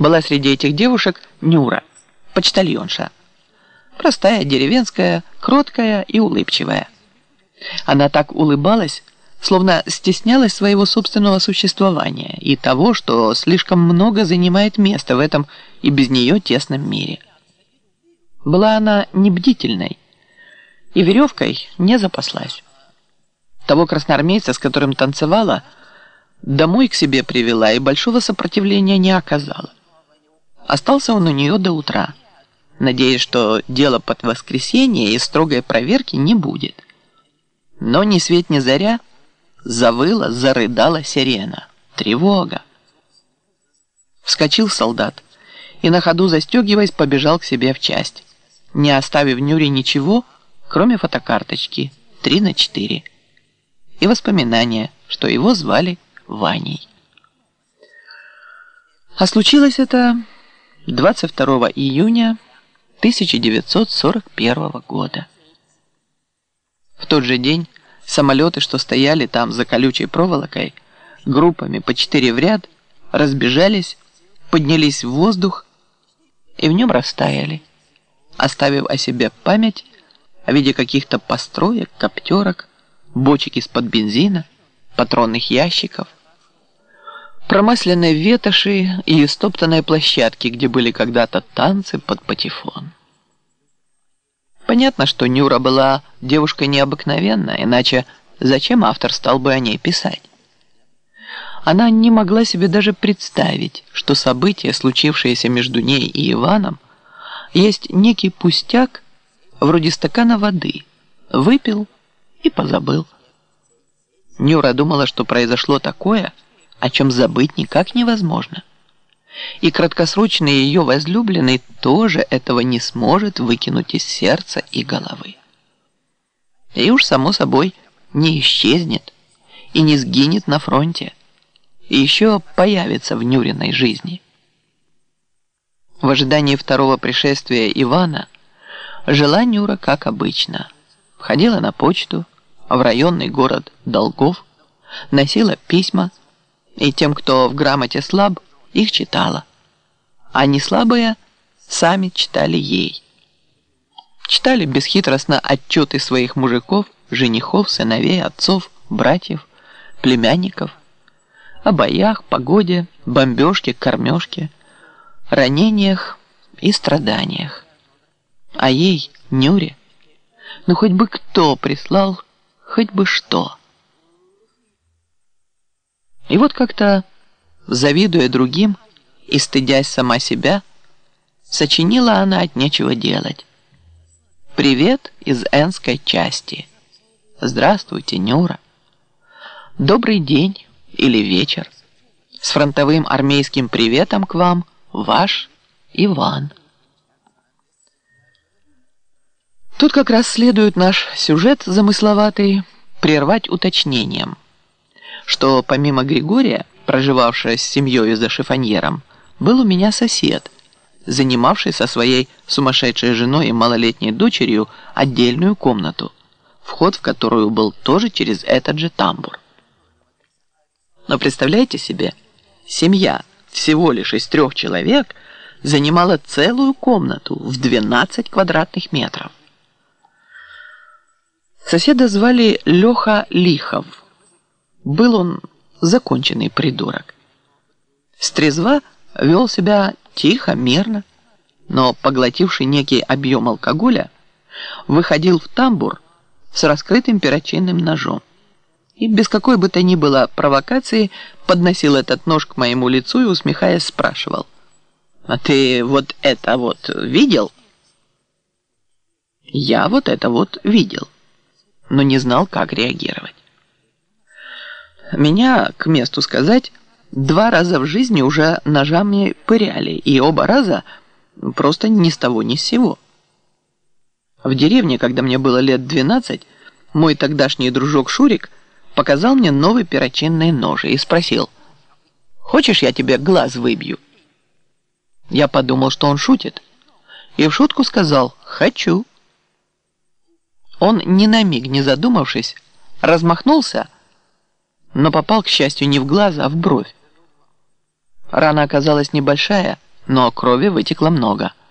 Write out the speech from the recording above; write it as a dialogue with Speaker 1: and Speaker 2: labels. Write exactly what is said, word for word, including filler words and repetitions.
Speaker 1: Была среди этих девушек Нюра, почтальонша. Простая, деревенская, кроткая и улыбчивая. Она так улыбалась, словно стеснялась своего собственного существования и того, что слишком много занимает места в этом и без нее тесном мире. Была она небдительной и веревкой не запаслась. Того красноармейца, с которым танцевала, домой к себе привела и большого сопротивления не оказала. Остался он у нее до утра, надеясь, что дело под воскресенье и строгой проверки не будет. Но ни свет ни заря завыла, зарыдала сирена. Тревога! Вскочил солдат и на ходу застегиваясь побежал к себе в часть, не оставив Нюре ничего, кроме фотокарточки три на четыре и воспоминания, что его звали Ваней. А случилось это двадцать второго июня тысяча девятьсот сорок первого года. В тот же день самолеты, что стояли там за колючей проволокой, группами по четыре в ряд, разбежались, поднялись в воздух и в нем растаяли, оставив о себе память о виде каких-то построек, коптерок, бочек из-под бензина, патронных ящиков, промасленной ветоши и истоптанной площадки, где были когда-то танцы под патефон. Понятно, что Нюра была девушкой необыкновенная, иначе зачем автор стал бы о ней писать? Она не могла себе даже представить, что события, случившиеся между ней и Иваном, есть некий пустяк, вроде стакана воды. Выпил и позабыл. Нюра думала, что произошло такое, о чем забыть никак невозможно. И краткосрочный ее возлюбленный тоже этого не сможет выкинуть из сердца и головы. И уж само собой не исчезнет и не сгинет на фронте, и еще появится в Нюриной жизни. В ожидании второго пришествия Ивана жила Нюра как обычно. Ходила на почту, в районный город Долгов, носила письма, и тем, кто в грамоте слаб, их читала. А не слабые сами читали ей. Читали бесхитростно отчеты своих мужиков, женихов, сыновей, отцов, братьев, племянников, о боях, погоде, бомбежке, кормежке, ранениях и страданиях. А ей, Нюре, ну хоть бы кто прислал, хоть бы что. И вот как-то, завидуя другим и стыдясь сама себя, сочинила она от нечего делать. Привет из Энской части. Здравствуйте, Нюра. Добрый день или вечер. С фронтовым армейским приветом к вам, ваш Иван. Тут как раз следует наш сюжет замысловатый прервать уточнением, что помимо Григория, проживавшего с семьей за шифоньером, был у меня сосед, занимавший со своей сумасшедшей женой и малолетней дочерью отдельную комнату, вход в которую был тоже через этот же тамбур. Но представляете себе, семья всего лишь из трех человек занимала целую комнату в двенадцать квадратных метров. Соседа звали Леха Лихов. Был он законченный придурок. Стрезва вел себя тихо, мирно, но, поглотивший некий объем алкоголя, выходил в тамбур с раскрытым перочинным ножом и без какой бы то ни было провокации подносил этот нож к моему лицу и, усмехаясь, спрашивал: «А ты вот это вот видел?» Я вот это вот видел, но не знал, как реагировать. Меня, к месту сказать, два раза в жизни уже ножами пыряли, и оба раза просто ни с того ни с сего. В деревне, когда мне было лет двенадцать, мой тогдашний дружок Шурик показал мне новый перочинный нож и спросил: «Хочешь, я тебе глаз выбью?» Я подумал, что он шутит, и в шутку сказал: «Хочу». Он, ни на миг не задумавшись, размахнулся, но попал, к счастью, не в глаз, а в бровь. Рана оказалась небольшая, но крови вытекло много.